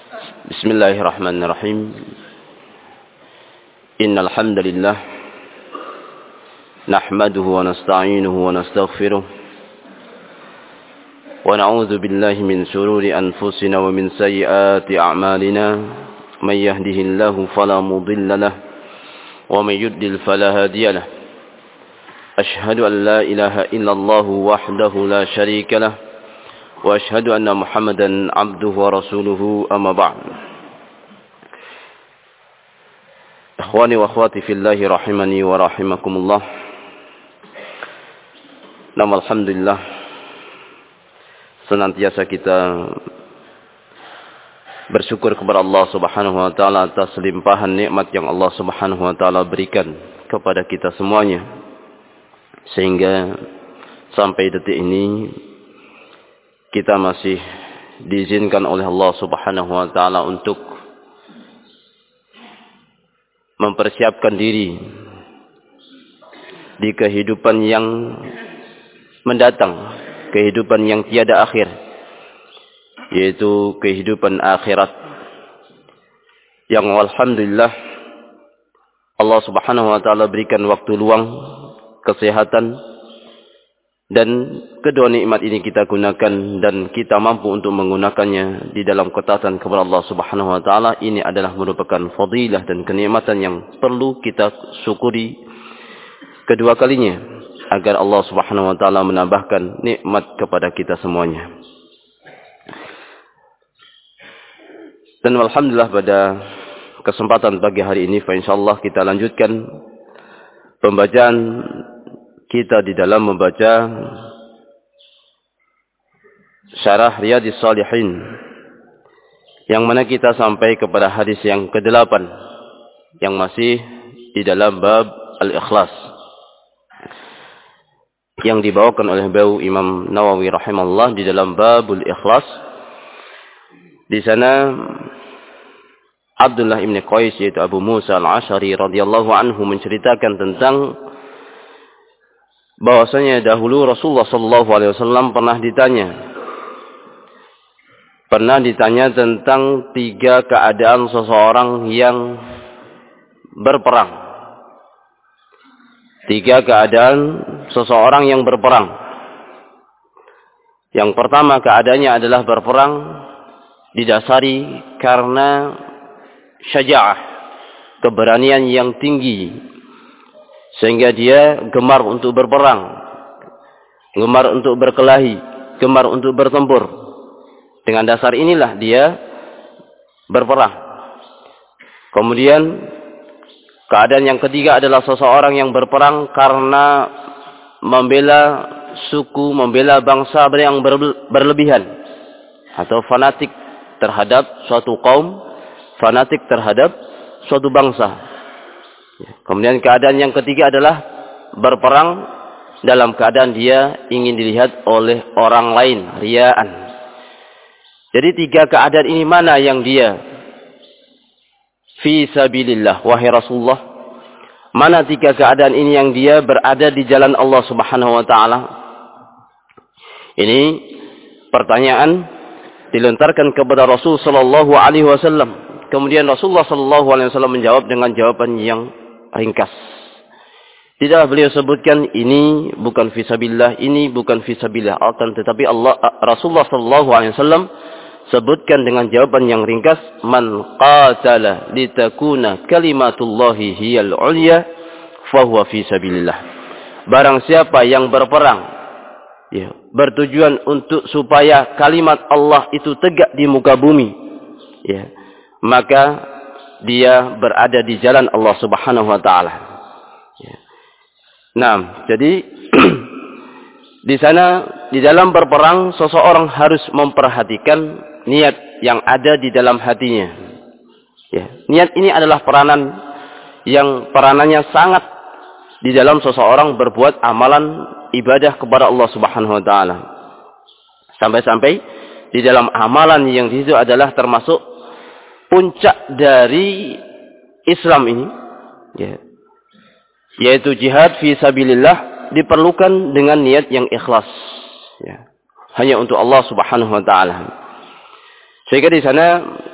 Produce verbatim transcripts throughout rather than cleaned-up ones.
Bismillahirrahmanirrahim. Innal hamdalillah nahmaduhu wa nasta'inuhu wa nastaghfiruh wa na'udzu billahi min shururi anfusina wa min sayyiati a'malina. May yahdihillahu fala mudilla lahu wa may yudlil fala hadiya lahu. Ashhadu an la ilaha illallah wahdahu la syarika lahu wa ashhadu anna Muhammadan abduhu wa rasuluhu, amma ba'd. Ikhwani wa akhwati fillahi rahimani wa rahimakumullah. Nama alhamdulillah, senantiasa kita bersyukur kepada Allah Subhanahu wa taala atas limpahan nikmat yang Allah Subhanahu wa taala berikan kepada kita semuanya, sehingga sampai detik ini kita masih diizinkan oleh Allah Subhanahu wa taala untuk mempersiapkan diri di kehidupan yang mendatang, kehidupan yang tiada akhir, yaitu kehidupan akhirat yang alhamdulillah Allah Subhanahu wa taala berikan waktu luang, kesehatan, dan kedua nikmat ini kita gunakan dan kita mampu untuk menggunakannya di dalam ketaatan kepada Allah Subhanahu wa taala. Ini adalah merupakan fadilah dan kenikmatan yang perlu kita syukuri kedua kalinya, agar Allah Subhanahu wa taala menambahkan nikmat kepada kita semuanya. Dan alhamdulillah pada kesempatan pagi hari ini, insyaallah kita lanjutkan pembacaan kita di dalam membaca Syarah Riyadhis Shalihin, yang mana kita sampai kepada hadis yang kedelapan yang masih di dalam bab Al-Ikhlas, yang dibawakan oleh beliau Imam Nawawi rahimahullah di dalam babul Ikhlas. Di sana Abdullah ibn Qais, yaitu Abu Musa al-Ash'ari radhiyallahu anhu, menceritakan tentang bahwasanya dahulu Rasulullah sallallahu alaihi wasallam pernah ditanya pernah ditanya tentang tiga keadaan seseorang yang berperang. Tiga keadaan seseorang yang berperang. Yang pertama, keadaannya adalah berperang didasari karena syaja'ah, keberanian yang tinggi, sehingga dia gemar untuk berperang, gemar untuk berkelahi, gemar untuk bertempur. Dengan dasar inilah dia berperang. Kemudian keadaan yang ketiga adalah seseorang yang berperang karena membela suku, membela bangsa yang berlebihan, atau fanatik terhadap suatu kaum, fanatik terhadap suatu bangsa. Kemudian keadaan yang ketiga adalah berperang dalam keadaan dia ingin dilihat oleh orang lain, riyaan. Jadi tiga keadaan ini mana yang dia fi sabilillah, wahai Rasulullah? Mana tiga keadaan ini yang dia berada di jalan Allah Subhanahu wa taala? Ini pertanyaan dilontarkan kepada Rasul sallallahu alaihi wasallam. Kemudian Rasulullah sallallahu alaihi wasallam menjawab dengan jawaban yang ringkas. Tidak beliau sebutkan ini bukan fisabilillah, ini bukan fisabilillah, akan tetapi Allah Rasulullah sallallahu alaihi wasallam sebutkan dengan jawaban yang ringkas, man qatala litakuna kalimatullahi hiyal ulya fahuwa fisabilillah. Barang siapa yang berperang, ya, bertujuan untuk supaya kalimat Allah itu tegak di muka bumi, ya, maka dia berada di jalan Allah Subhanahu wa taala. Ya. Nah, jadi di sana di dalam berperang seseorang harus memperhatikan niat yang ada di dalam hatinya. Ya, niat ini adalah peranan yang peranannya sangat di dalam seseorang berbuat amalan ibadah kepada Allah Subhanahu wa taala. Sampai-sampai di dalam amalan yang di situ adalah termasuk puncak dari Islam ini, ya, yaitu jihad fi sabilillah, diperlukan dengan niat yang ikhlas, ya, hanya untuk Allah Subhanahu wa taala. Sehingga di sana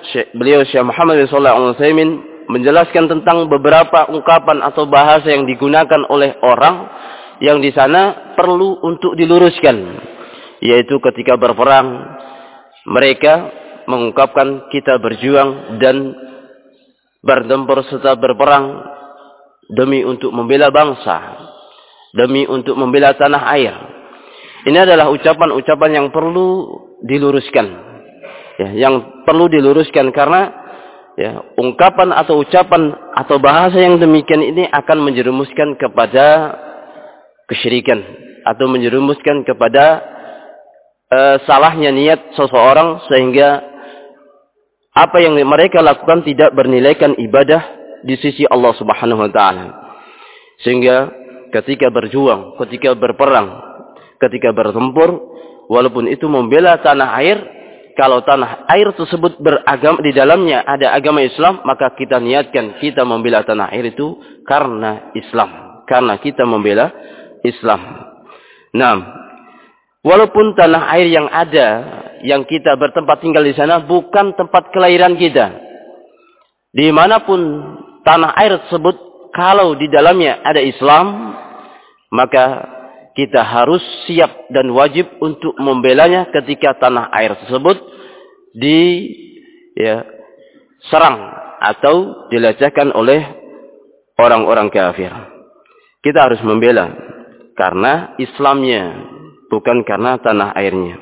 beliau Syekh Muhammad bin Shalih Al-Utsaimin menjelaskan tentang beberapa ungkapan atau bahasa yang digunakan oleh orang yang di sana perlu untuk diluruskan, yaitu ketika berperang mereka mengungkapkan kita berjuang dan bertempur serta berperang demi untuk membela bangsa, demi untuk membela tanah air. Ini adalah ucapan-ucapan yang perlu diluruskan, ya, yang perlu diluruskan karena ya, ungkapan atau ucapan atau bahasa yang demikian ini akan menjerumuskan kepada kesyirikan atau menjerumuskan kepada uh, salahnya niat seseorang sehingga apa yang mereka lakukan tidak bernilaikan ibadah di sisi Allah Subhanahu wa taala. Sehingga ketika berjuang, ketika berperang, ketika bertempur, walaupun itu membela tanah air, kalau tanah air tersebut beragama, di dalamnya ada agama Islam, maka kita niatkan kita membela tanah air itu karena Islam, karena kita membela Islam. Nah, walaupun tanah air yang ada, yang kita bertempat tinggal di sana bukan tempat kelahiran kita, dimanapun tanah air tersebut, kalau di dalamnya ada Islam, maka kita harus siap dan wajib untuk membelanya ketika tanah air tersebut di ya, serang atau dilecehkan oleh orang-orang kafir. Kita harus membela karena Islamnya, bukan karena tanah airnya.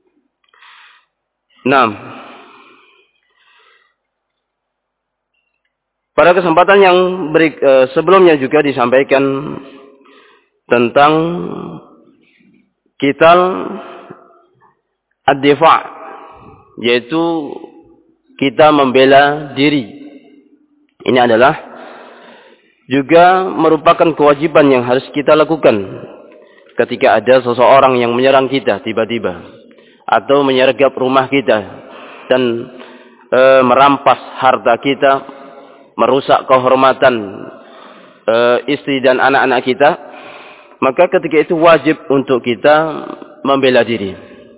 Nah, pada kesempatan yang beri, eh, sebelumnya juga disampaikan tentang qital ad-difa', yaitu kita membela diri. Ini adalah juga merupakan kewajiban yang harus kita lakukan ketika ada seseorang yang menyerang kita tiba-tiba atau menyergap rumah kita dan e, merampas harta kita, merusak kehormatan e, istri dan anak-anak kita, maka ketika itu wajib untuk kita membela diri.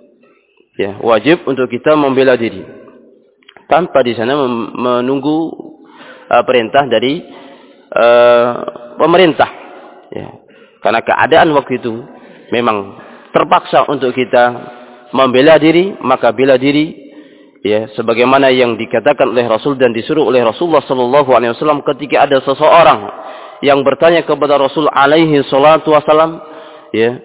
Ya, wajib untuk kita membela diri tanpa di sana menunggu uh, perintah dari uh, pemerintah. Ya. Karena keadaan waktu itu memang terpaksa untuk kita membela diri, maka bela diri. Ya, sebagaimana yang dikatakan oleh Rasul dan disuruh oleh Rasulullah Sallallahu Alaihi Wasallam ketika ada seseorang yang bertanya kepada Rasul alaihi salatu wasallam, ya,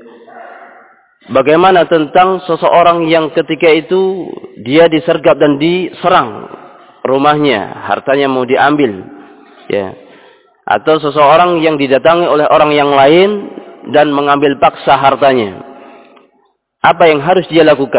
bagaimana tentang seseorang yang ketika itu dia disergap dan diserang rumahnya, hartanya mau diambil, ya, atau seseorang yang didatangi oleh orang yang lain dan mengambil paksa hartanya, apa yang harus dia lakukan?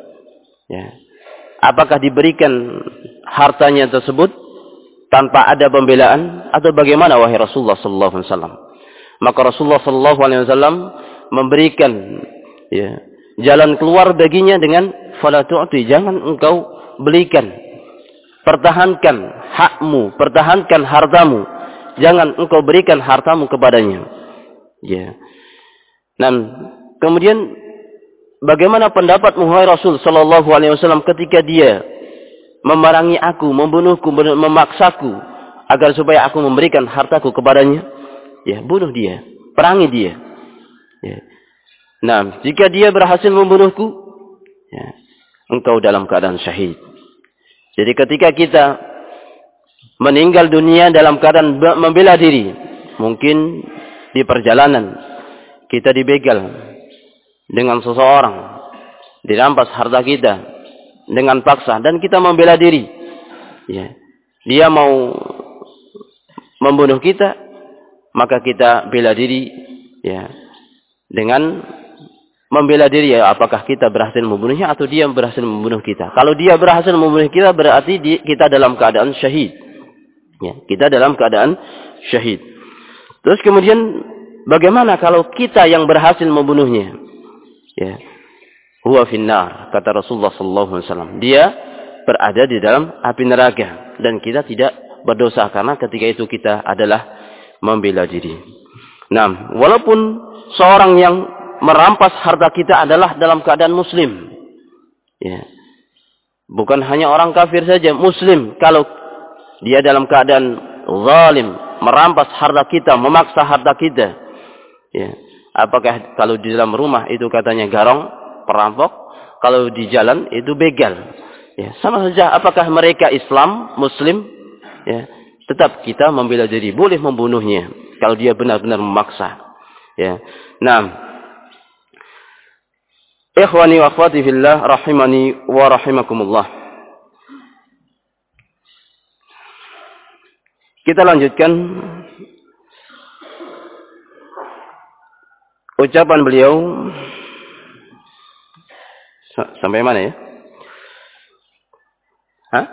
Ya, apakah diberikan hartanya tersebut tanpa ada pembelaan atau bagaimana wahai Rasulullah sallallahu alaihi wasallam? Maka Rasulullah sallallahu alaihi wasallam memberikan ya, jalan keluar baginya dengan fala tu'ti, jangan engkau belikan, pertahankan hakmu, pertahankan hartamu, jangan engkau berikan hartamu kepadanya. Ya. Dan kemudian bagaimana pendapatmu wahai Rasul sallallahu alaihi wasallam ketika dia memerangi aku, membunuhku, memaksaku agar supaya aku memberikan hartaku kepadanya? Ya, bunuh dia, perangi dia. Ya. Nah, jika dia berhasil membunuhku, ya, engkau dalam keadaan syahid. Jadi ketika kita meninggal dunia dalam keadaan membela diri, mungkin di perjalanan kita dibegal dengan seseorang, dirampas harta kita dengan paksa dan kita membela diri, ya, dia mau membunuh kita, maka kita bela diri, ya, dengan membela diri, ya, apakah kita berhasil membunuhnya atau dia berhasil membunuh kita. Kalau dia berhasil membunuh kita berarti di, kita dalam keadaan syahid, ya, kita dalam keadaan syahid. Terus kemudian bagaimana kalau kita yang berhasil membunuhnya? Ya, huwa finnar, kata Rasulullah sallallahu alaihi wasallam, dia berada di dalam api neraka dan kita tidak berdosa karena ketika itu kita adalah membela diri. Nah, walaupun seorang yang merampas harta kita adalah dalam keadaan muslim, ya, Bukan hanya orang kafir saja, muslim kalau dia dalam keadaan zalim, merampas harta kita, memaksa harta kita, ya, apakah kalau di dalam rumah itu katanya garong, perampok, kalau di jalan itu begal, ya, sama saja. Apakah mereka Islam, muslim, ya, tetap kita membela diri, boleh membunuhnya kalau dia benar-benar memaksa, ya. Nah, ikhwani wa akhwati fillah rahimani wa rahimakumullah. Kita lanjutkan ucapan beliau sampai mana ya? Hah?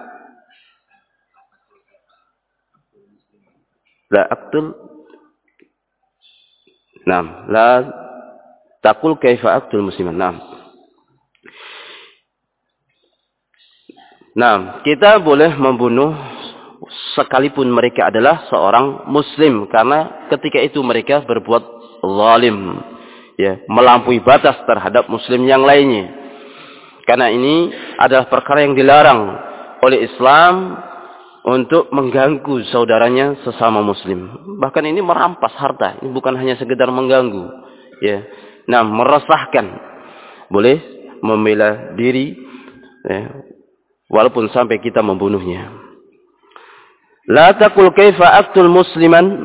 La aqtul Naam, la taqul kaifa aqtul musliman. Naam. Nah, kita boleh membunuh sekalipun mereka adalah seorang muslim, karena ketika itu mereka berbuat zalim, ya, melampaui batas terhadap muslim yang lainnya. Karena ini adalah perkara yang dilarang oleh Islam untuk mengganggu saudaranya sesama muslim. Bahkan ini merampas harta, ini bukan hanya sekedar mengganggu, ya. Nah, meresahkan. Boleh membela diri, ya, walaupun sampai kita membunuhnya. La taqul kaifa aqtul musliman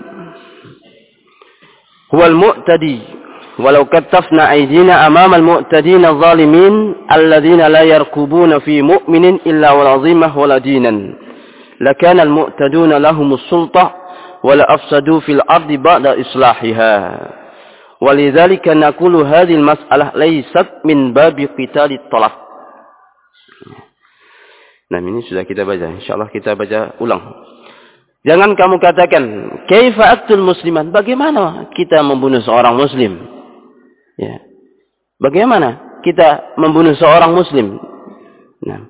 huwal mu'tadi walau kattafna aydina amama al-mu'tadina adh-dhalimin alladhina la yarqubuna fi mu'minin illa wala dhimah wala dinan lakana al-mu'taduna lahumus sultah wala afsadu fil ardi ba'da islahiha. Walidzalika naqulu hadhihi al-mas'alah laysat min babi qitali talaq. Nah, ini sudah kita baca. Insyaallah kita baca ulang. Jangan kamu katakan, kaifa aqtul musliman? Bagaimana kita membunuh seorang muslim? Ya. Bagaimana kita membunuh seorang muslim? Nah.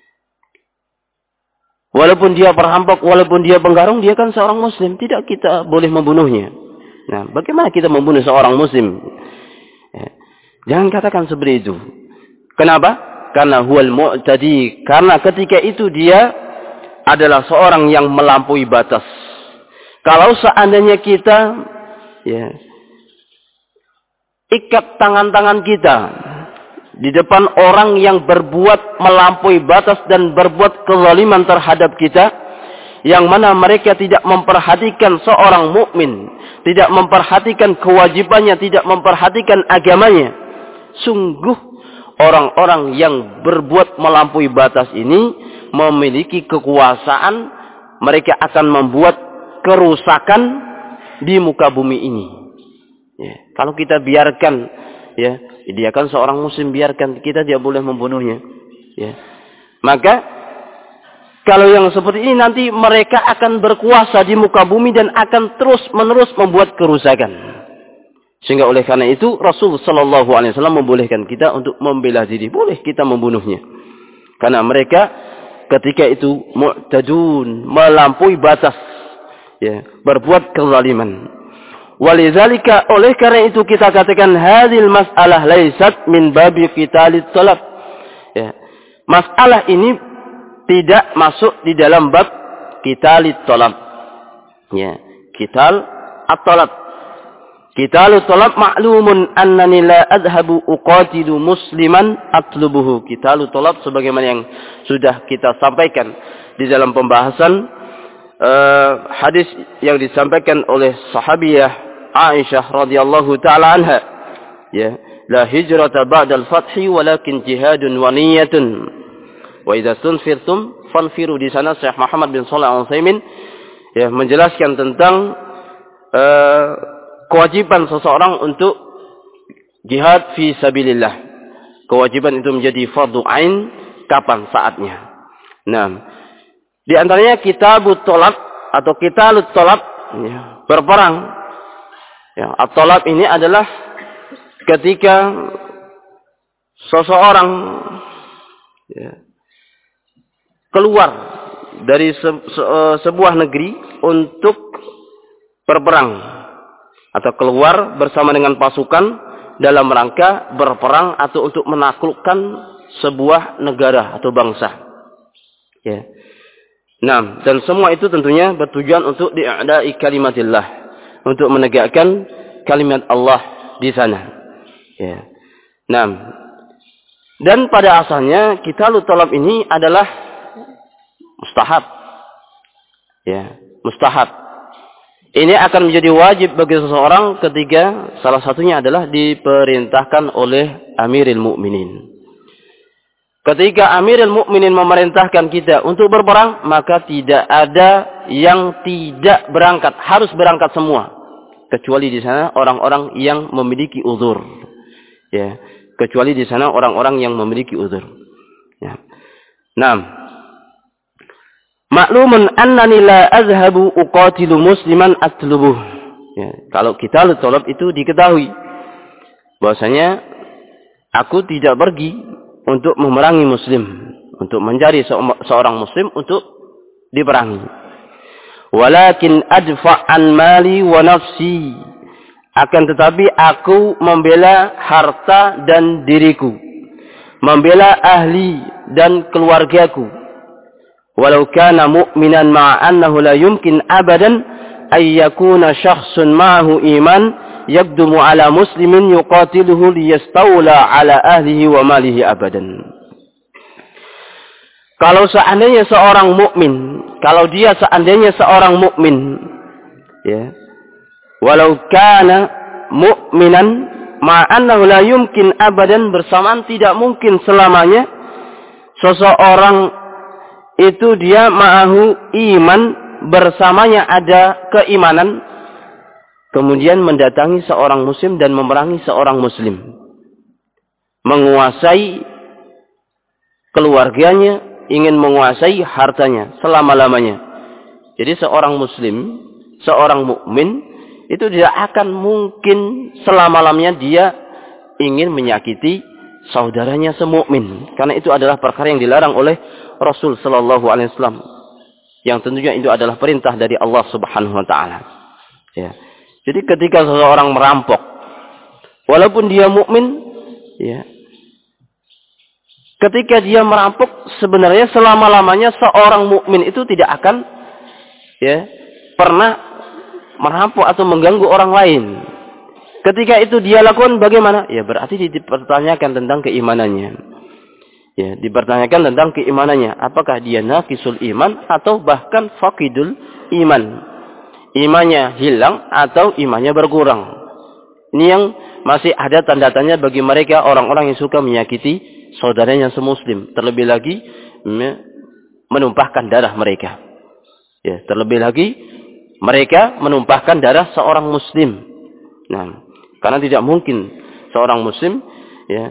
Walaupun dia perampok, walaupun dia penggarong, dia kan seorang muslim. Tidak kita boleh membunuhnya. Nah, bagaimana kita membunuh seorang muslim? Ya. Jangan katakan seperti itu. Kenapa? Karena huwal mu'tadi, karena ketika itu dia adalah seorang yang melampaui batas. Kalau seandainya kita, ya, ikat tangan-tangan kita di depan orang yang berbuat melampaui batas dan berbuat kezaliman terhadap kita, yang mana mereka tidak memperhatikan seorang mukmin, tidak memperhatikan kewajibannya, tidak memperhatikan agamanya, sungguh orang-orang yang berbuat melampaui batas ini memiliki kekuasaan, mereka akan membuat kerusakan di muka bumi ini. Ya, kalau kita biarkan, ya, dia kan seorang muslim, biarkan, kita tidak boleh membunuhnya. Ya, maka kalau yang seperti ini nanti mereka akan berkuasa di muka bumi dan akan terus menerus membuat kerusakan. Sehingga oleh karena itu Rasul Sallallahu Alaihi Wasallam membolehkan kita untuk membela diri. Boleh kita membunuhnya. Karena mereka ketika itu mu'tadun, melampaui batas, ya, berbuat kezaliman. Walidzalika, oleh karena itu kita katakan hadhil mas'alah laysat min babi qitalit talab. Ya. Masalah ini tidak masuk di dalam bab qitalit talab. Ya, qital at-talab. Qitalut talab ma'lumun annani la adhabu uqatilu musliman atlubuhu. Qitalut talab sebagaimana yang sudah kita sampaikan di dalam pembahasan uh, hadis yang disampaikan oleh sahabiyah Aisyah radhiyallahu taala anha, ya, la hijrata ba'dal fathi walakin jihadun wa niyyatun wa idza tunfirtum fanfiru. Di sana Syekh Muhammad bin Shalih Al-Utsaimin, ya, menjelaskan tentang uh, kewajiban seseorang untuk jihad fi sabilillah. Kewajiban itu menjadi fardu ain kapan saatnya. Nah, di antaranya kitabut talab atau qitalut talab, ya, berperang. Ya, at-talab ini adalah ketika seseorang, ya, keluar dari se se sebuah negeri untuk berperang, atau keluar bersama dengan pasukan dalam rangka berperang atau untuk menaklukkan sebuah negara atau bangsa. Ya. Nah, dan semua itu tentunya bertujuan untuk di'ada'i kalimatillah, untuk menegakkan kalimat Allah di sana. Ya. Nah, dan pada asalnya qitalul talab ini adalah mustahab. Ya, mustahab. Ini akan menjadi wajib bagi seseorang ketika salah satunya adalah diperintahkan oleh Amirul Mukminin. Ketika Amirul Mukminin memerintahkan kita untuk berperang, maka tidak ada yang tidak berangkat, harus berangkat semua. Kecuali di sana orang-orang yang memiliki uzur. Ya, kecuali di sana orang-orang yang memiliki uzur. Ya. Nah, maklumun annani la azhabu uqatilu musliman atlubuh. Ya, kalau qitalul talab itu diketahui bahwasanya aku tidak pergi untuk memerangi muslim, untuk mencari seorang muslim untuk diperangi. Walakin adfa'an mali wa nafsi. Akan tetapi aku membela harta dan diriku, membela ahli dan keluargaku. Walau kana mu'minan ma'a annahu la yumkin abadan ay yakuna syakhsun ma'ahu iman yaqdumu ala muslimin yuqatiluhu liyastawla ala ahlihi wa malihi abadan. Kalau seandainya seorang mukmin, kalau dia seandainya seorang mukmin, ya, walau kana mu'minan ma'annahu la yumkin abadan, bersamaan tidak mungkin selamanya seseorang itu dia ma'ahu iman, bersamanya ada keimanan, kemudian mendatangi seorang muslim dan memerangi seorang muslim, menguasai keluarganya, ingin menguasai hartanya selama-lamanya. Jadi seorang muslim, seorang mukmin itu tidak akan mungkin selama-lamanya dia ingin menyakiti saudaranya semukmin, karena itu adalah perkara yang dilarang oleh Rasul sallallahu alaihi wasallam, yang tentunya itu adalah perintah dari Allah Subhanahu wa taala. Ya. Jadi ketika seseorang merampok, walaupun dia mukmin, ya, ketika dia merampok, sebenarnya selama-lamanya seorang mukmin itu tidak akan, ya, pernah merampok atau mengganggu orang lain. Ketika itu dia lakukan bagaimana? Ya, berarti dipertanyakan tentang keimanannya. Ya, dipertanyakan tentang keimanannya. Apakah dia naqisul iman atau bahkan faqidul iman? Imannya hilang atau imannya berkurang. Ini yang masih ada tanda-tanya bagi mereka orang-orang yang suka menyakiti saudaranya semuslim. Terlebih lagi menumpahkan darah mereka. Ya, terlebih lagi mereka menumpahkan darah seorang muslim. Nah, karena tidak mungkin seorang muslim, ya,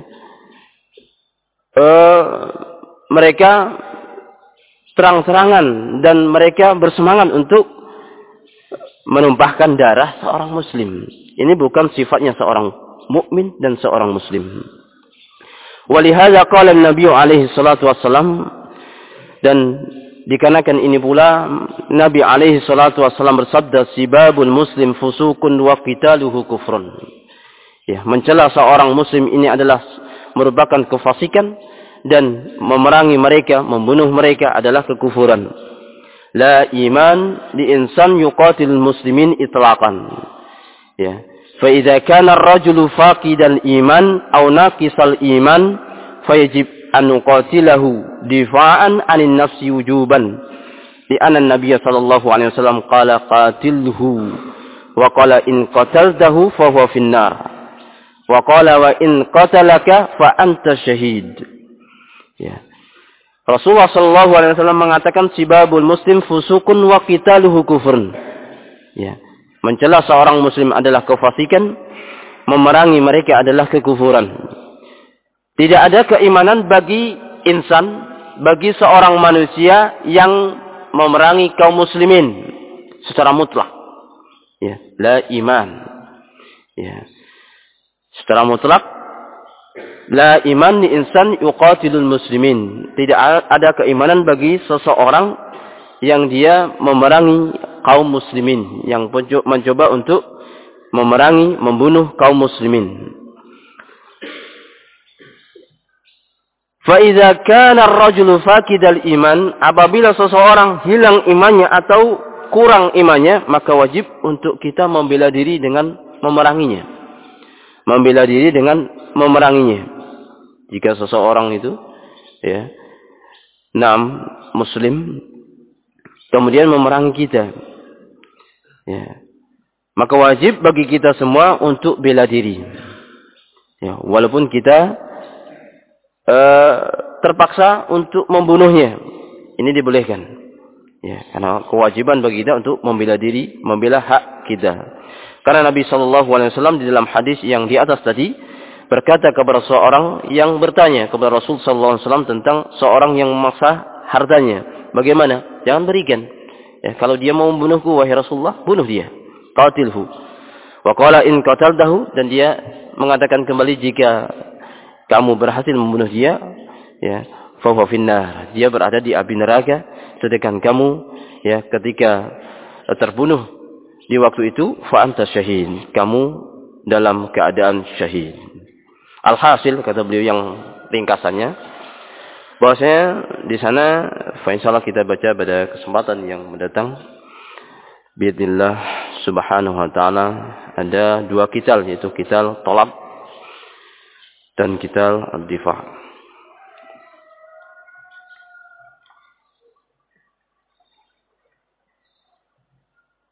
uh, mereka terang-terangan dan mereka bersemangat untuk menumpahkan darah seorang muslim. Ini bukan sifatnya seorang mukmin dan seorang muslim. Walihada qala an-nabiy alaihi salatu wassalam, dan dikarenakan ini pula Nabi alaihi salatu wassalam bersabda, sibabul muslim fusukun wa qitaluhu kufrun. Ya, mencela seorang muslim ini adalah merupakan kefasikan, dan memerangi mereka, membunuh mereka adalah kekufuran. La iman li insan yuqatilul muslimin itlaqan. Ya. Fa idza kana ar-rajulu faqidal iman aw naqisal iman fayajib an nuqatilahu difa'an 'anil nafsi wujuban. Li anna an-nabiy sallallahu alaihi wasallam qala qatilhu wa qala in qataltahu fa huwa fin nar. Wa qala wa in qatalaka fa anta syahid. Ya. Rasulullah sallallahu alaihi wasallam mengatakan sibabul muslim fusukun wa qitaluhu kufrun. Ya. Mencela seorang muslim adalah kefasikan, memerangi mereka adalah kekufuran. Tidak ada keimanan bagi insan, bagi seorang manusia yang memerangi kaum muslimin secara mutlak. Ya, la iman. Ya. Secara mutlak, la iman li insan yuqatilul muslimin. Tidak ada keimanan bagi seseorang yang dia memerangi kaum muslimin, yang mencoba untuk memerangi, membunuh kaum muslimin. Fa idza kana ar-rajulu faqidal iman, apabila seseorang hilang imannya atau kurang imannya, maka wajib untuk kita membela diri dengan memeranginya. Membela diri dengan memeranginya. Jika seseorang itu ya, nam muslim kemudian memerangi kita, ya, maka wajib bagi kita semua untuk bela diri. Ya, walaupun kita Uh, terpaksa untuk membunuhnya, ini dibolehkan. Ya, karena kewajiban bagi kita untuk membela diri, membela hak kita. Karena Nabi Shallallahu Alaihi Wasallam di dalam hadis yang di atas tadi berkata kepada seorang yang bertanya kepada Rasul Shallallahu Alaihi Wasallam tentang seorang yang memaksa hartanya, bagaimana? Jangan berikan. Ya, kalau dia mau membunuhku, wahai Rasulullah, bunuh dia, qatilhu. Wa qala in qataltahu, dan dia mengatakan kembali, jika kamu berhasil membunuh dia, ya, fa huwa finnar, dia berada di api neraka. Sedangkan kamu, ya, ketika terbunuh di waktu itu, fa anta syahid, kamu dalam keadaan syahid. Alhasil, kata beliau yang ringkasannya, bahwasanya di sana, fa insyaallah kita baca pada kesempatan yang mendatang, biidznillah subhanahu wa ta'ala, ada dua kital, yaitu kital tolab dan kital ad-difa'.